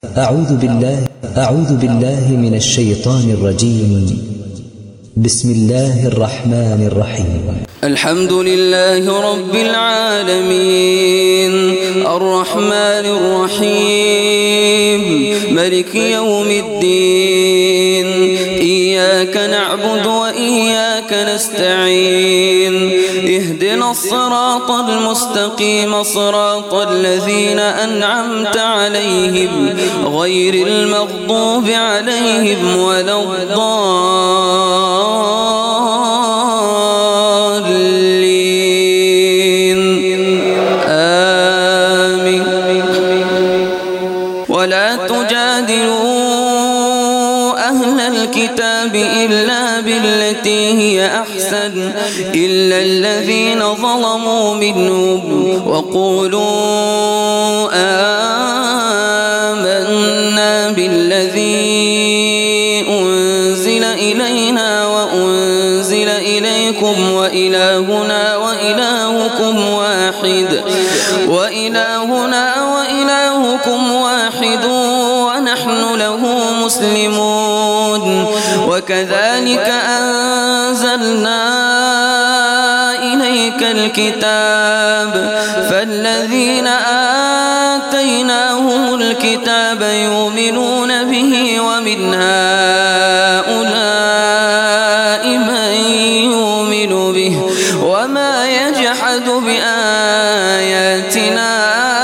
أعوذ بالله من الشيطان الرجيم. بسم الله الرحمن الرحيم. الحمد لله رب العالمين الرحمن الرحيم ملك يوم الدين إياك نعبد وإياك نستعين اهدنا الصراط المستقيم صراط الذين أنعمت عليهم غير المغضوب عليهم ولا آمين. ولا تجادلوا أهل الكتاب إلا بالتي هي أحسن إلا الذين ظلموا منهم وقولوا آمنا بالذي أنزل إلينا وأنزل إليكم وإلهنا وإلهكم واحد ونحن له مسلمون. وكذلك أنزلنا إليك الكتاب فالذين آتيناهم الكتاب يؤمنون به ومن هؤلاء من يؤمن به وما يجحد بآياتنا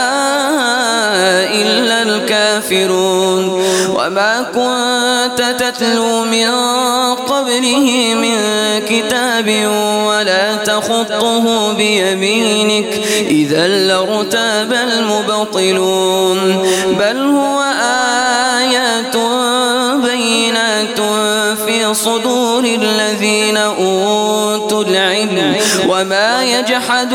إلا الكافرون. وما كنت تتلو من قبله من كتاب ولا تخطه بيمينك إذا لارتاب المبطلون. بل هو آيات بينات في صدور الذين أوتوا العلم وما يجحد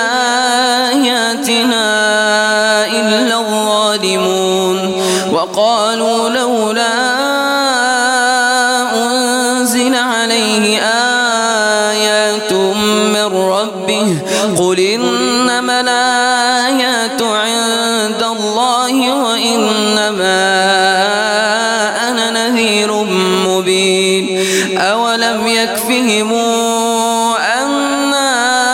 بآياتنا إلا الظالمون. وقالوا لولا أنزل عليه آيات من ربه قل إنما الآيات عند الله وإنما أنا نذير مبين. أولم يكفهم أنا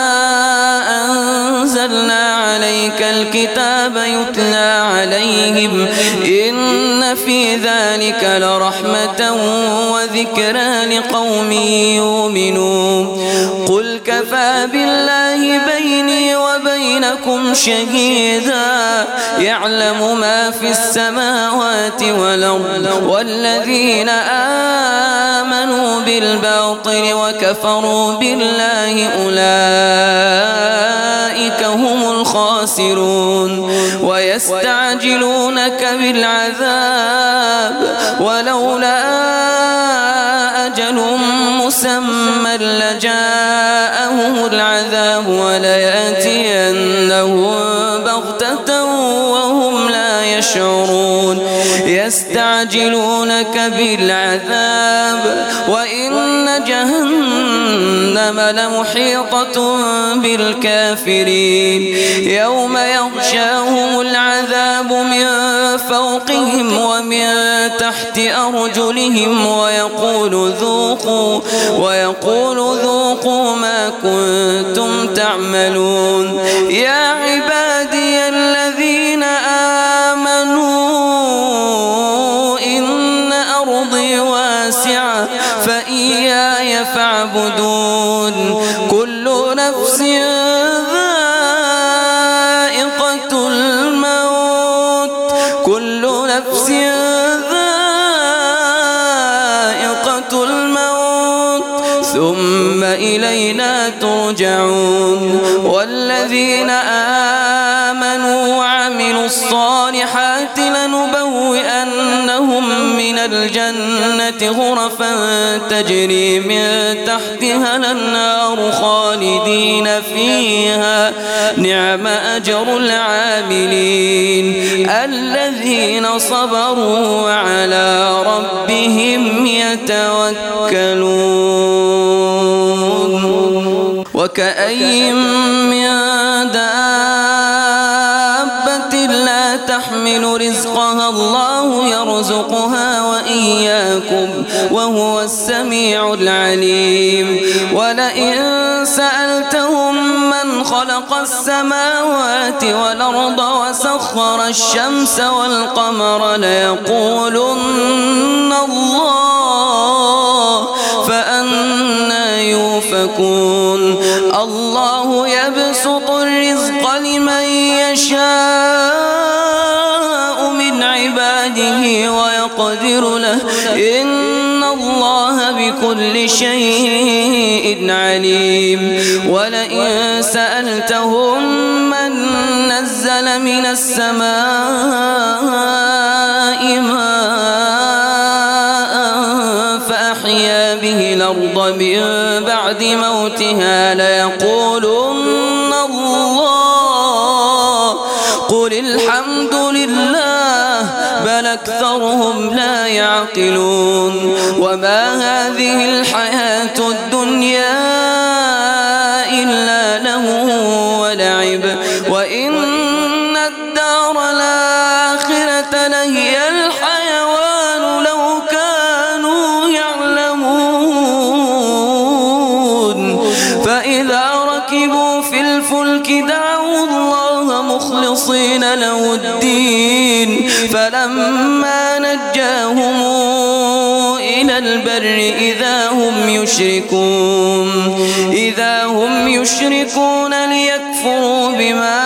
أنزلنا عليك الكتاب يتلى عليهم إن في ذلك لرحمة وذكرى لقوم يؤمنون. قل كفى بالله بيني وبينكم شهيدا يعلم ما في السماوات والأرض والذين آمنوا بالباطل وكفروا بالله أولئك هم الخاسرون. ويستعجلونك بالعذاب ولولا أجل مسمى لجاءهم العذاب وليأتينهم بغتة وهم لا يشعرون. يستعجلونك بالعذاب وإن جهنم لمحيطة بالكافرين. يوم يغشاهم العذاب من فوقهم ومن تحت أرجلهم ويقول ذوقوا ما كنتم تعملون. يا عبادي الذين آمنوا إن أرضي واسعة فإياي فاعبدون. كل نفس ذائقة الموت ثم إلينا ترجعون. والذين آمنوا وعملوا الصالحات لنبوئنهم من الجنة غرفا تجري من تحتها الأنهار خالدين فيها نعم أجر العاملين الذين صبروا وعلى ربهم يتوكلون. وكأين من دابة لا تحمل تحمل رزقها الله يرزقها وإياكم وهو السميع العليم ولئن سألتهم من خلق السماوات والأرض وسخر الشمس والقمر ليقولن الله فأنى يؤفكون الله يبسط الرزق لمن يشاء من عباده ويقدر له إن الله بكل شيء عليم ولئن سألتهم من نزل من السماء ماء فأحيا به الأرض من بعد موتها ليقولن الله قل الحمد لله بل أكثرهم لا يعقلون وما هذه الحياة الدنيا إلا له ولعب وإن الدار الآخرة لهي الحيوان لو كانوا يعلمون فإذا ركبوا في الفلك دعوا الله مخلصين له الدين فلما نجاهم إلى البر إذا هم يشركون ليكفروا بما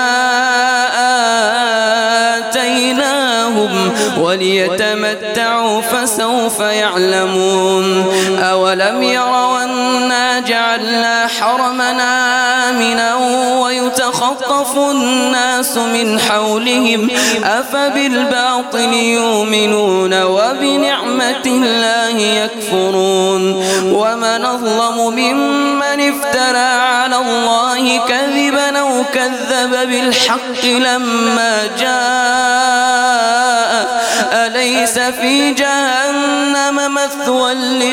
آتيناهم وليتمتعوا فسوف يعلمون أولم يروا أنا جعلنا حرمنا آمنا ويتخطف الناس من حولهم أفبالباطل يؤمنون وبنعمة الله يكفرون ومن أظلم ممن افترى على الله كذبا أو كذب بالحق لما جاء أليس في جهنم مثوى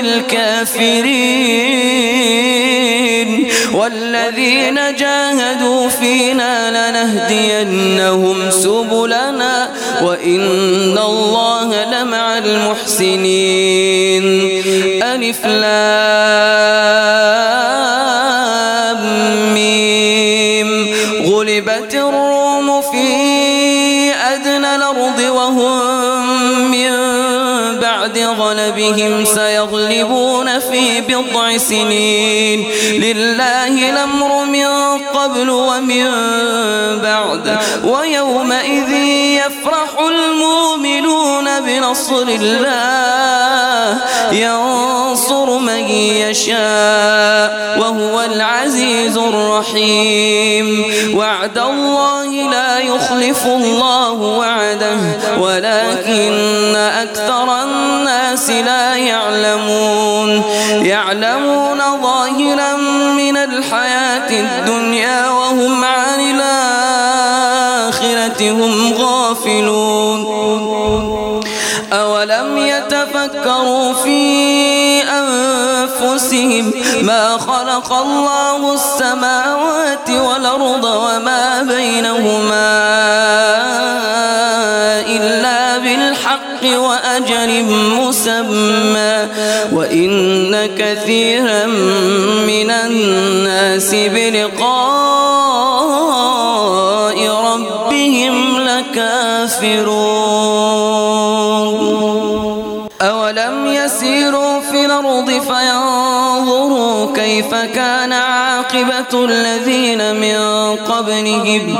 للكافرين والذين جاهدوا فينا لنهدينهم سبلنا وإن الله لمع المحسنين ألف لام ميم غلبت الروم في أدنى الأرض وهم من بعد غلبهم سيغلبون في بضع سنين لله الأمر من قبل ومن بعد ويومئذ يفرح المؤمنون بنصر الله ينصر من يشاء وهو العزيز الرحيم وعد الله لا يخلف الله وعده ولكن أكثر الناس لا يعلمون ظاهرا من الحياة الدنيا وهم عن الآخرة هم غافلون أولم يتفكروا في أنفسهم ما خلق الله السماوات والأرض وما بينهما إلا بالحق وأجل مسمى وإن كثيرا من الناس بلقاء ربهم لكافرون أولم يسيروا في الأرض فينظروا كيف كان عاقبة الذين من قبلهم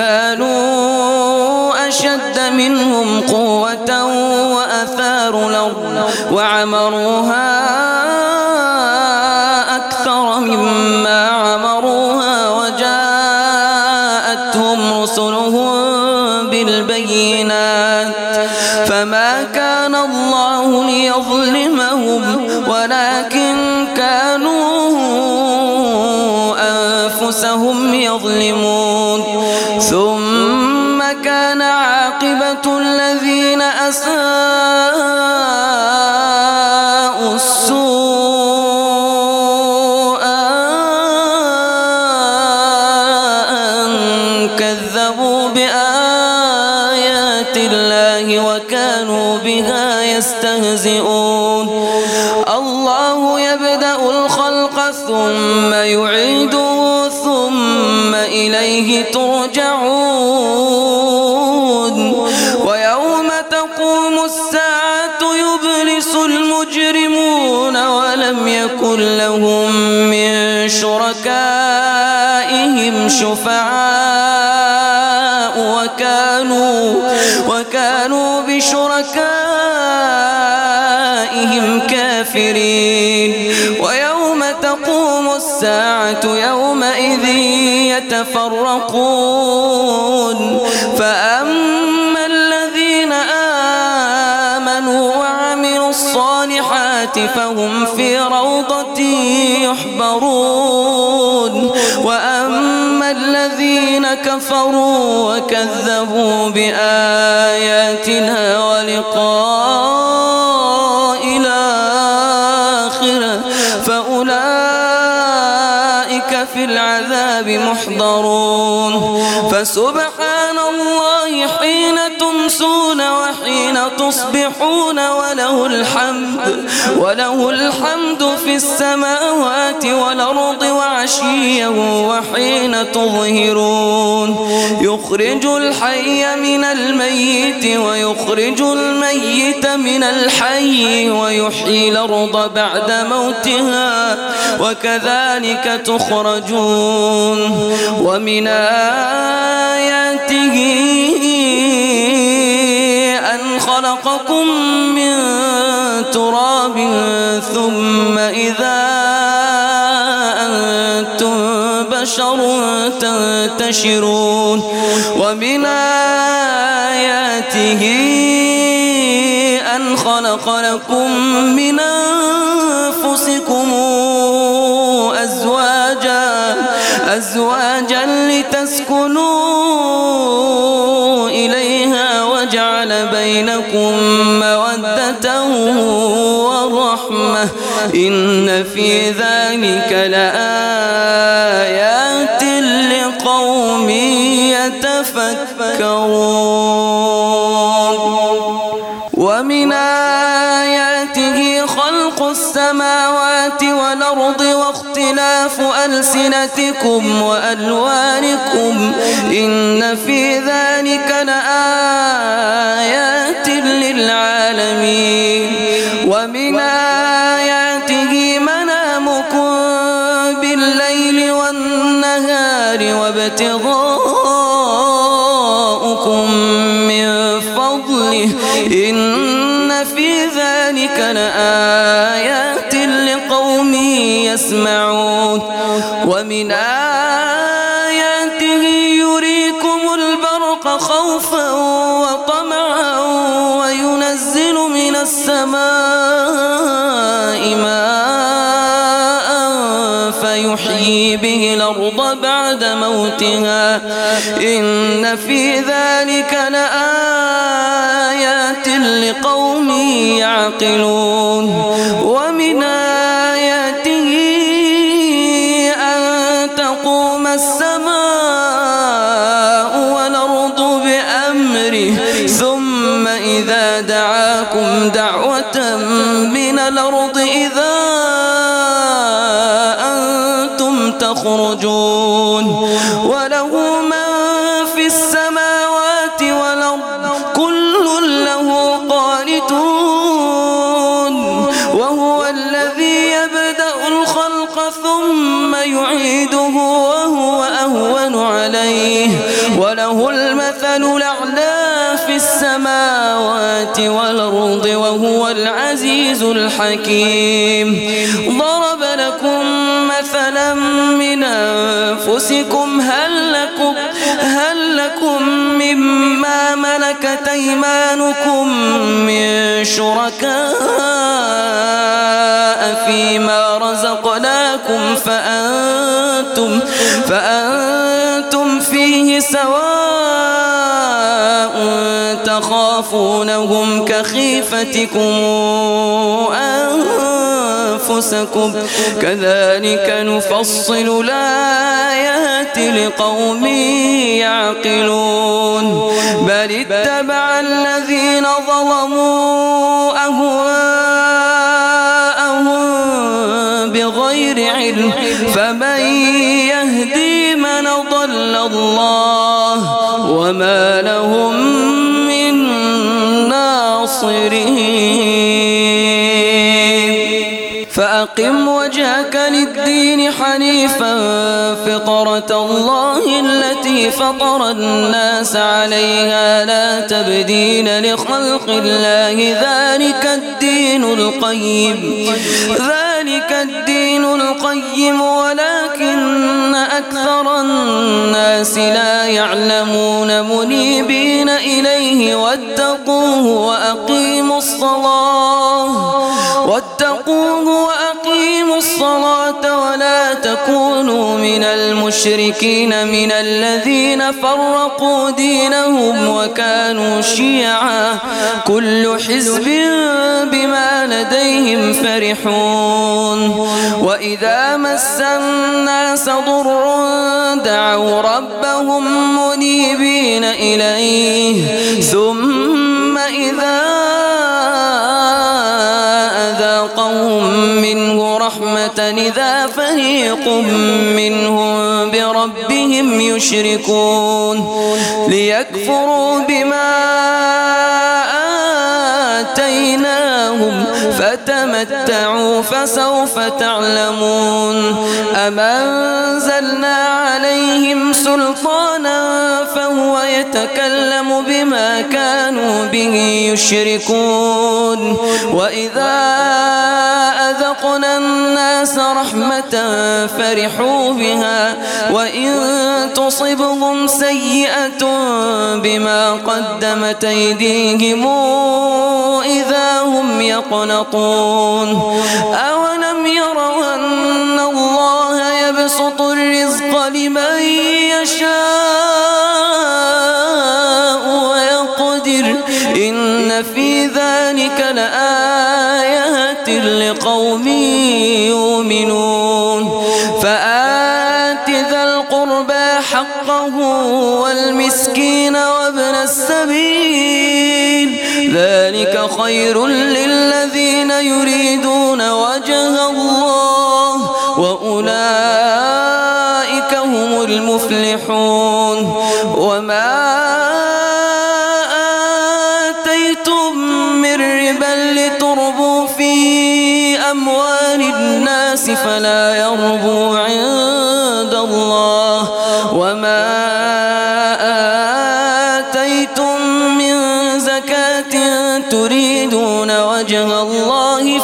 كانوا أشد منهم قوة وأثاروا الأرض وعمروها أكثر مما عمروها وجاءتهم رسلهم بالبينات فما كان الله ليظلمهم ولكن كانوا أنفسهم يظلمون ثم كان عاقبة الذين أساءوا السوء أن كذبوا بآيات الله كانوا بها يستهزئون الله يبدأ الخلق ثم يعيده ثم إليه ترجعون ويوم تقوم الساعة يبلس المجرمون ولم يكن لهم من شركائهم شفعاء وكانوا بشركائهم كافرين ويوم تقوم الساعة يومئذ يتفرقون فأما الذين آمنوا وعملوا الصالحات فهم في روضة يحبرون وأما الذين كفروا وكذبوا بآياتنا ولقاء الآخرة فأولئك في العذاب محضرون فسبحان الله حين تمسون وحين تصبحون وله الحمد في السماوات والأرض وعشيا وحين تظهرون يخرج الحي من الميت ويخرج الميت من الحي ويحيي الأرض بعد موتها وكذلك تخرجون ومن آياته أن خلقكم من تراب ثم إذا أنتم بشر تنتشرون ومن آياته أن خلق لكم من أنفسكم أزواجا لتسكنوا إليها وجعل بينكم مودة ورحمة إن في ذلك لآيات لقوم يتفكرون ومن آياته خلق السماوات والأرض واختلاف ألسنتكم وألوانكم إن في ذلك لآيات للعالمين ومن آياته منامكم بالليل والنهار وابتغاؤكم من فضله إن في ذلك لآيات لقوم يسمعون ومن آياته يريكم البرق خوفا وطمعا وينزل من السماء ماء فيحيي به الأرض بعد موتها إن في ذلك لآيات لقوم يعقلون ومن آياته أن تقوم السماء والأرض بأمره ثم إذا دعاكم دعوة من الأرض إذا أنتم تخرجون وله من في السماوات والأرض كل له قانتون وهو الذي يبدأ الخلق ثم يعيده وهو أهون عليه وله المثل الأعلى في السماوات والأرض وهو العزيز الحكيم ضرب لكم مثلا من أنفسكم هل لكم مما ملكت أيمانكم من شركاء فيما رزقناكم فأنتم فيه سواء تخافونهم كخيفتكم أنفسكم كذلك نفصل الآيات لقوم يعقلون بل اتبع الذين ظلموا أهواءهم بغير علم فمن يهدي من ضل الله وما لهم من ناصرين فأقم وجهك للدين حنيفا فطرة الله التي فطر الناس عليها لا تبديل لخلق الله ذلك الدين القيم ولكن أكثر الناس لا يعلمون منيبين إليه واتقوه وأقيموا الصلاة ولا تكونوا من المشركين من الذين فرقوا دينهم وكانوا شيعا كل حزب بما لديهم فرحون وإذا مس الناس ضر دعوا ربهم منيبين إليه ثم إذا أذاقهم منه رحمة إذا فريق منهم بربهم يشركون ليكفروا بما آتيناهم فتمتعوا فسوف تعلمون أم أنزلنا عليهم سلطانا فهو يتكلم بما كانوا به يشركون وإذا أذقنا الناس رحمة فرحوا بها وإن تصبهم سيئة بما قدمت أيديهم إذا هم يقنطون أولم يروا أن الله يبسط الرزق لمن يشاء ويقدر إن في ذلك لآيات لقوم يؤمنون فآت ذا القربى حقه والمسكين وابن السبيل ذلك خير للذين يريدون وجه الله وأولئك هم المفلحون وما آتيتم من ربا لتربوا في أموال الناس فلا يربو عند الله وما آتيتم من زكاة تريدون وجه الله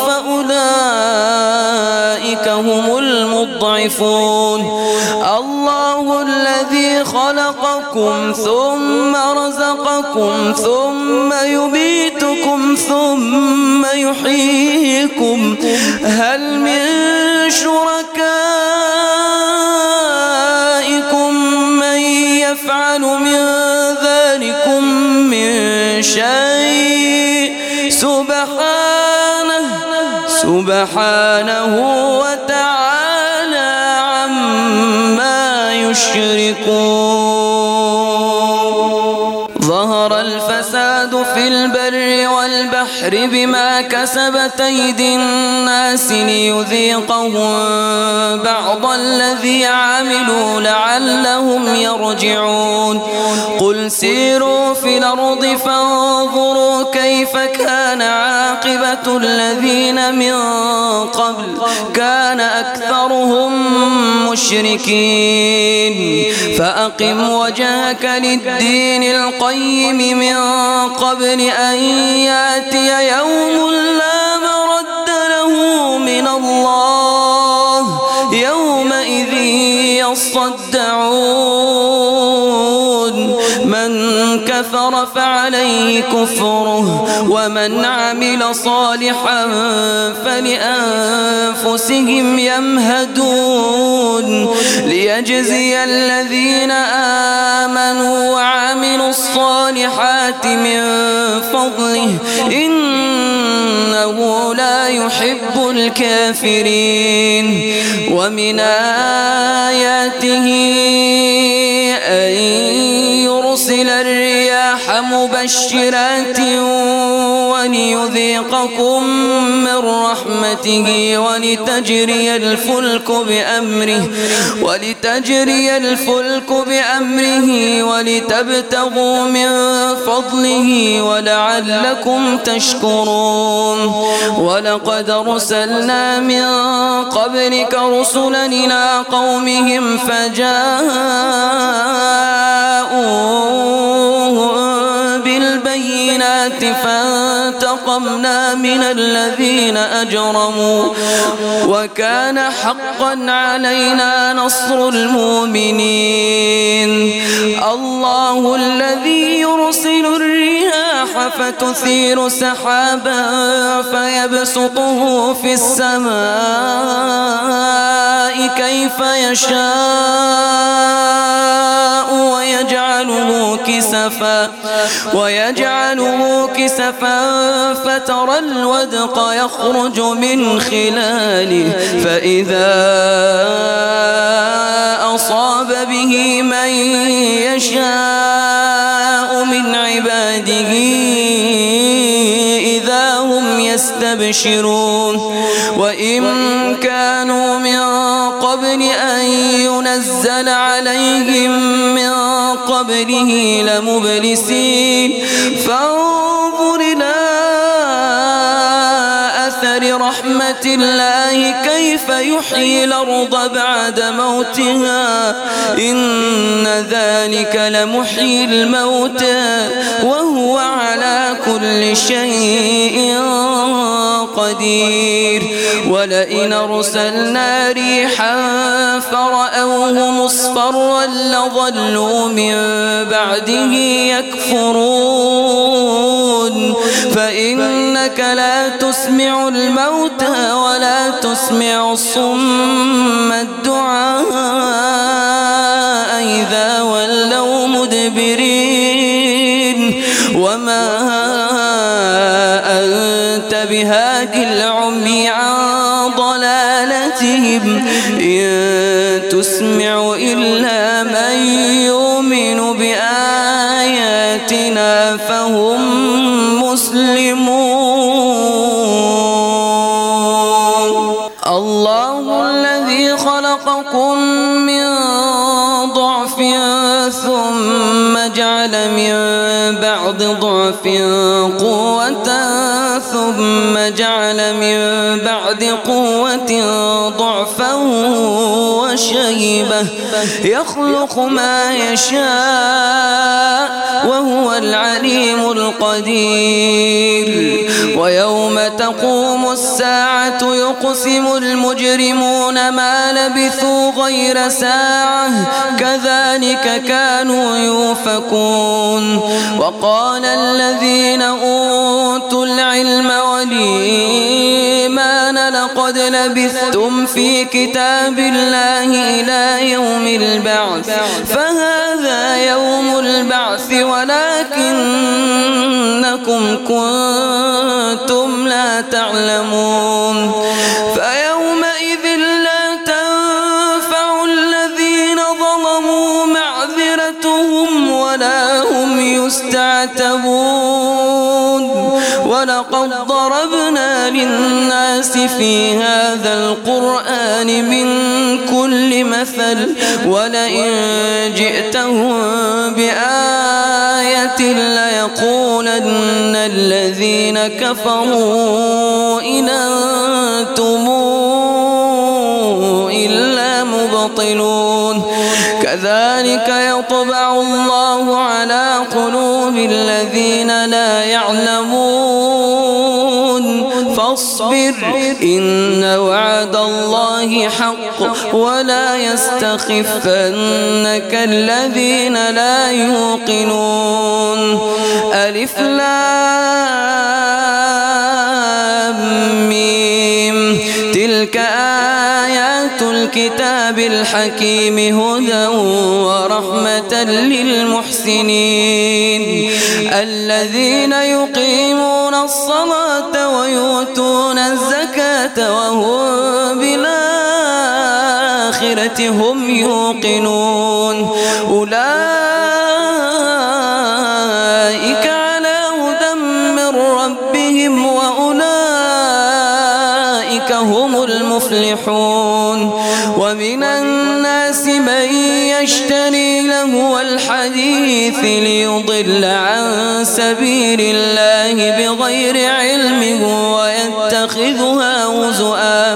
فأولئك هم المضعفون الله الذي خلقكم ثم رزقكم ثم يميتكم ثم يحييكم هل من شركائكم من يفعل من ذلكم من شيء سبحانه وتعالى عما يشركون ظهر الفساد في البر والبحر بما كسبت أيدي الناس ليذيقهم بعض الذي عملوا لعلهم يرجعون قل سيروا في الأرض فانظروا كيف كان عاقبة الذين من قبل كان أكثرهم مشركين فأقم وجهك للدين القيم من قبل أن يأتي يوم لا مرد له من الله يومئذ يصدعون من كفر فعليه كفره ومن عمل صالحا فلأنفسهم يمهدون ليجزي الذين آمنوا وعملوا الصالحات من فضله إنه لا يحب الكافرين. ومن آياته أن يرسل الرياح مبشرات وليذيقكم من رحمته ولتجري الفلك بأمره ولتبتغوا من فضله ولعلكم تشكرون. ولقد أرسلنا من قبلك رسلا إلى قومهم فجاءوهم بالبينات فانتقمنا من الذين أجرموا وكان حقا علينا نصر المؤمنين. الله الذي يرسل الرياح فتثير سحابا فيبسطه في السماء كيف يشاء ويجعله كسفا فترى الودق يخرج من خلاله فإذا أصاب به من يشاء من عباده إذا هم يستبشرون. وإن كانوا من قبل أن ينزل عليهم من قبله لمبلسين. فانظر إلى أثر رحمة الله كيف يحيي الأرض بعد موتها إن ذلك لمحيي الموتى وهو على كل شيء قدير. ولئن أرسلنا ريحا فرأوه مصفرا لظلوا من بعده يكفرون. فإنك لا تسمع الموتى ولا تسمع الصم الدعاء إذا ولوا مدبرين. وما أنت بهاد العمي عن ضلالتهم إن تسمع إلا من يؤمن بآياتنا فهم مسلمون. الله الذي خلقكم من ضعف ثم جعل من بعد ضعف قوة ثم جعل من بعد قوة ضعفا وشيبة يخلق ما يشاء وهو العليم القدير. ويوم تقوم الساعة يقسم المجرمون ما لبثوا غير ساعة كذلك كانوا يؤفكون. وقال الذين أوتوا العلم والإيمان لقد لبثتم في كتاب الله إلى يوم البعث فهذا يوم البعث ولكنكم كنتم لا تعلمون. فيومئذ لا تنفع الذين ظلموا معذرتهم ولا هم يستعتبون. ولقد ضربنا للناس في هذا القرآن من كل مثل ولئن جئتهم بآية ليقولن الذين كفروا إن أنتم إلا مبطلون. كذلك يطبع الله على قلوب الذين لا يعلمون. فاصبر إن وعد الله حق ولا يستخفنك الذين لا يوقنون. ألف لام ميم تلك آيات الكتاب الحكيم هدى ورحمة للمحسنين الذين يقيمون الصلاة ويؤتون الزكاة وهم بالآخرة هم يوقنون أولئك على هدى من ربهم وأولئك هم المفلحون ومن الناس من يشتري لهو الحديث ليضل عن سبيل الله بغير علم ويتخذها هزؤا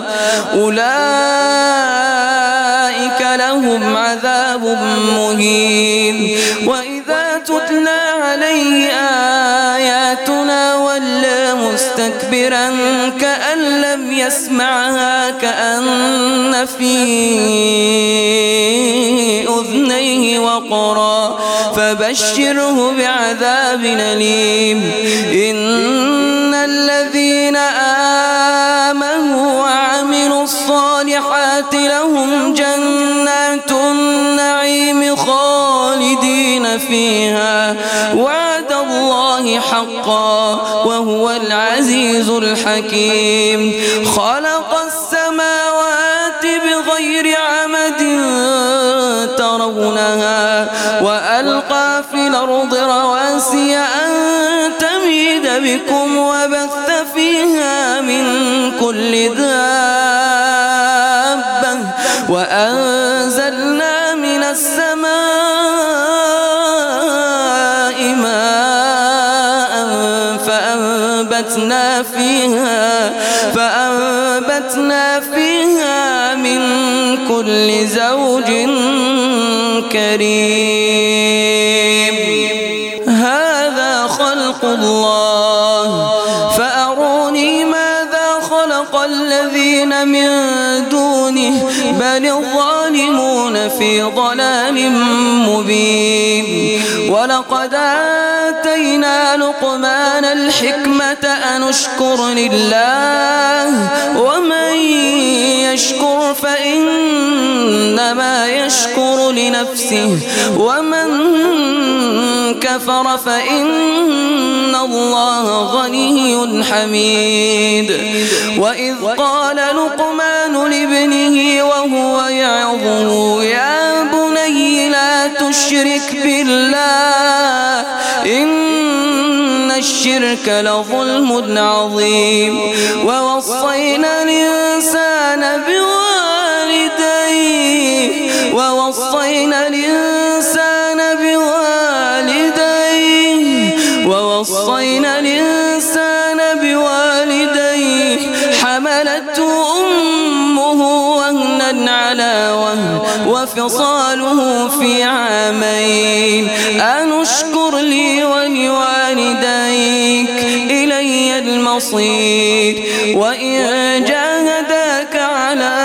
أولئك لهم عذاب مهين وإذا تتلى عليه آياتنا ولى مستكبرا كأن لم يسمعها كأن في أذنيه وقرا فبشره بعذاب أليم إن الذين آمنوا وعملوا الصالحات لهم جنات النعيم خالدين فيها وعد الله حقا وهو العزيز الحكيم خلق السماوات بغير عمد ترونها وألقى في الأرض رواسي أن تميد بكم وبث فيها من كل دابة وأنزلنا من السماء ماء فأنبتنا فيها من كل زوج كريم هذا خلق الله فأروني ماذا خلق الذين من دونه بل الظالمون في ضلال مبين ولقد آتينا لقمان الحكمة أن اشكر لله ومن يشكر فإنما يشكر لنفسه ومن كفر فإن الله غني حميد وإذ قال لقمان لابنه وهو يعظه يا بني لا تشرك بالله إن الشرك لظلم عظيم ووصينا الإنسان بوالديه حملته أمه وهنا على وهن وفصاله في عامين أن اشكر لي ولوالديك إلي المصير وإن جاهداك على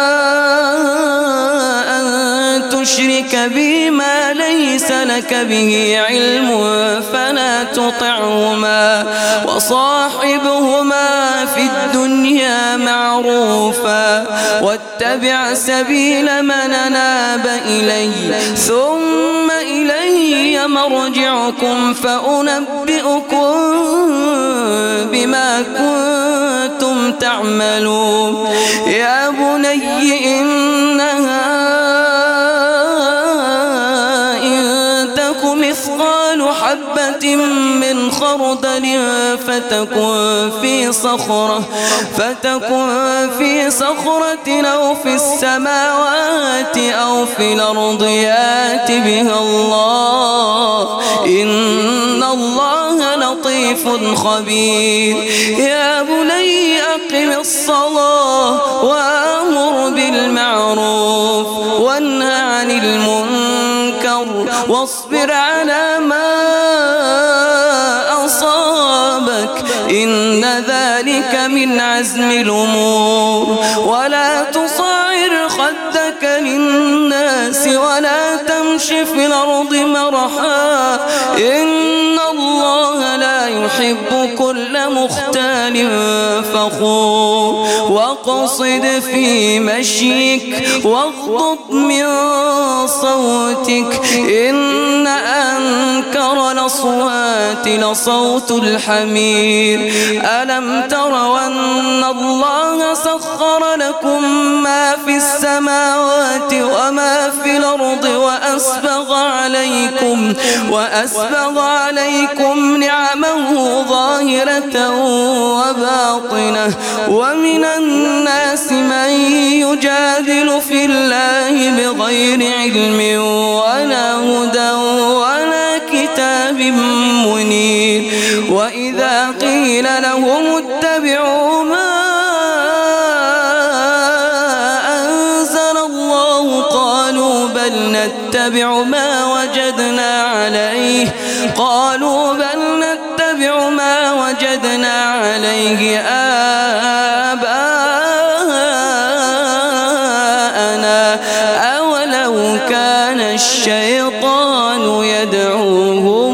أن تشرك بي ما ليس لك به علم فلا تطعهما وصاحبهما في الدنيا معروفا واتبع سبيل من أناب إلي ثم إلي مرجعكم فأنبئكم بما كنتم تعملون يا بني إنها مثقال حبة من خردل فتكن في صخرة أو في السماوات أو في الأرض يأت بها الله إن الله لطيف خبير يا بني أقم الصلاة وأمر بالمعروف وانه عن المنكر واصبر على ما أصابك إن ذلك من عزم الأمور ولا تصعر خدك للناس ولا تمش في الأرض مرحا إن الله لا يحب كل مختال فخور واقصد في مشيك واغضض من صوتك إن أنكر الأصوات لصوت الحمير ألم تروا أن الله سخر لكم ما في السماوات وما في الأرض وأسبغ عليكم نعمه ظاهرة وباطنة ومن الناس من يجادل في الله بغير علم ولا هدى ولا كتاب منير وإذا قيل لهم اتبعوا ما أنزل الله قالوا بل نتبع ما وجدنا عليه آباءنا أولو كان الشيطان يدعوهم